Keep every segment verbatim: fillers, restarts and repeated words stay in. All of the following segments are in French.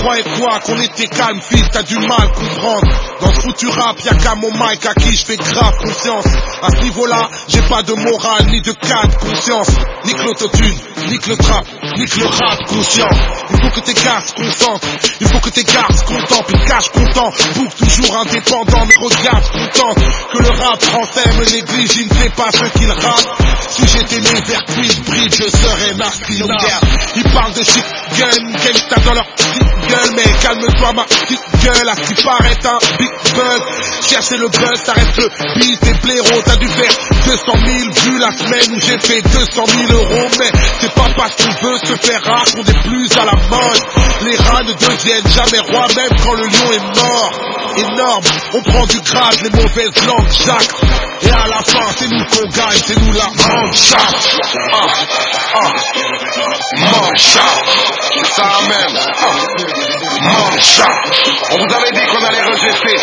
croyais quoi, qu'on était calme, fils, t'as du mal comprendre. Dans ce foutu rap, y'a qu'à mon mic à qui je fais grave confiance. À ce niveau-là, j'ai pas de morale, ni de cas de conscience. Nique l'autotune, nique le trap, nique le rap conscient. Il faut que tes gars se concentrent, il faut que tes gars se content, puis cache content. Boucle toujours indépendant, mais regarde content. Que le rap français me néglige, il ne fait pas ce qu'il rappe. Si j'étais né vers Queensbridge, je serais Martina. Ils parlent de shit gun, gangsta dans leur petite gueule. Mais calme-toi ma petite gueule, à ce qui paraît un big bug. Chercher le buzz, ça reste le beat et blaireau. T'as dû faire deux cent mille vues la semaine où j'ai fait deux cent mille euros. Mais c'est pas parce qu'on veut se faire rare qu'on est plus à la mode. Les rats ne deviennent jamais rois, même quand le lion est mort. Énorme, on prend du grade, les mauvaises langues jacques. Et à la fin, c'est nous qu'on gagne, c'est nous la mancha. Ah, ah, mancha. C'est ça même. Ah, mancha. On vous avait dit qu'on allait rejeter.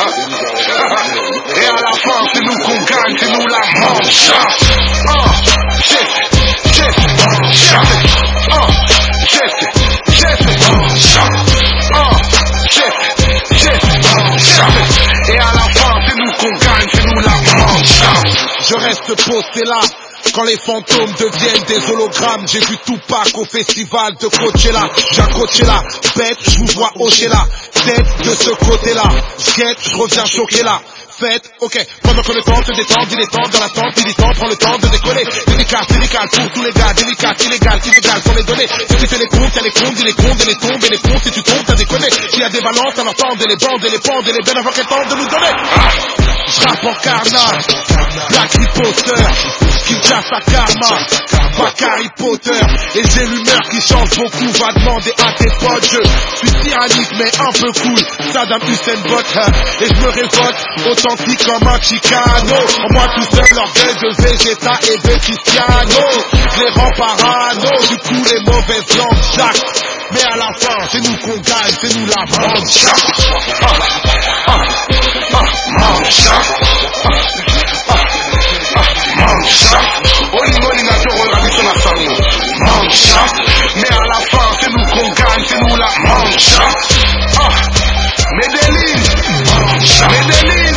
Et à la fin, c'est nous qu'on gagne, c'est nous la mancha. Ah, shit, shit, shit. Ah, shit, shit, shit. Ah, shit, shit, shit. Et à la fin, c'est nous qu'on gagne, c'est nous la mancha. Je reste posté là. Quand les fantômes deviennent des hologrammes, j'ai vu Tupac au festival de Coachella. J'ai Coachella, bête, je vous vois hocher là. Tête de ce côté-là, skate, je reviens choquer là. Faites, ok, pendant que le temps se détend, il est temps dans l'attente, il est temps, prends le temps de décoller. Délicat, délicat, pour tous les gars, délicat, illégal, illégal, sans les données. Si tu fais les comptes, y'a les comptes, il est comptes, et les tombes, et les comptes, si tu tombes, t'as déconné. S'il y a des balances, alors tendez les bandes, et les bandes, et les bennes avant qu'elles tentent de nous donner. Je rappe en carnage, Black Riposter, Kinshasa Karma, pas Harry Potter. Et j'ai l'humeur qui change beaucoup, va demander à tes potes. Je suis tyrannique mais un peu cool, Saddam Hussein Bot. Et je me révolte, authentique comme un Chicano. En moi tout seul, l'orgueil de Vegeta et de Cristiano. Je les rends parano, du coup les mauvaises langues chaque. Mais à la fin, c'est nous qu'on gagne, c'est nous la mancha. Ah, ah, ah, mancha. Ah, ah, mancha. Oli Moli Natoro, la mission à Sango. Mancha. Mais à la fin, c'est nous qu'on gagne, c'est nous la mancha. Ah, Medellin. Mancha. Medellin.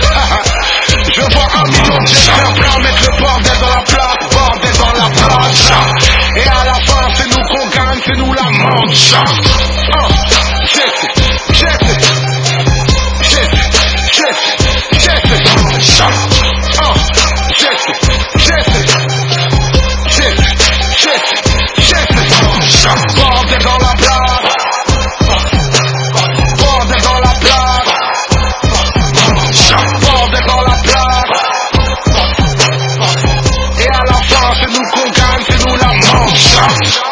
Je vois un million de gens prêts à mettre le bordel dans la place, bordel dans la place. Et à la fin, c'est nous qu'on gagne, c'est nous la mancha. Ah, Jesse, Jesse, Jesse, Jesse, Jesse, mancha. Ah, Jesse, Jesse, Jesse, Jesse, Jesse, mancha. Bordel dans la place, bordel dans la place, bordel dans la place. Et à la fin, c'est nous qu'on gagne, c'est nous la mancha.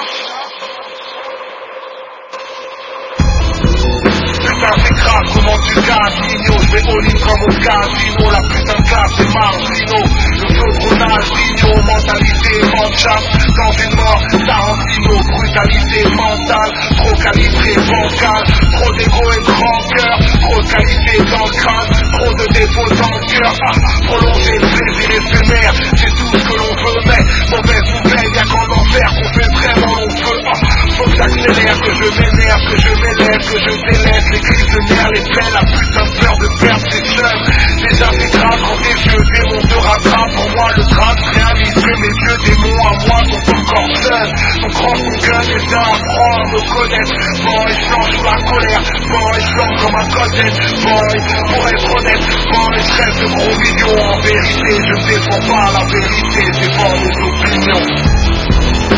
C'est grave, comment tu casino, je vais all-in comme au casino, la putain de casse c'est Martino, le feu de Ronaldinho, mentalité mancha, dans une mort, Tarantino, brutalité mentale, trop calibré, bancal, trop d'égo et de rancœur, trop de qualité dans le crâne, trop de défauts dans le cœur, ah, prolonger le plaisir éphémère, c'est tout ce que l'on veut, mais mauvaise nouvelle, y'a qu'en enfer qu'on fait vraiment long feu, ah, faut que j'accélère, que je m'énerve, que je m'élève, que je délaisse les crises de nerfs, les peines, la putain de peur de perdre ses seuls. Déjà c'est grave quand tes vieux démons te rattrapent. Pour moi le drame c'est un livre, mes vieux démons à moi sont encore seuls. Donc rends ton gueule déjà apprends à me connaître. Boy, je flanche sous la colère. Boy, je flanche comme un codette. Boy, pour être honnête. Boy, je rêve de gros millions. En vérité, je ne défends pas la vérité, c'est pas mes opinions.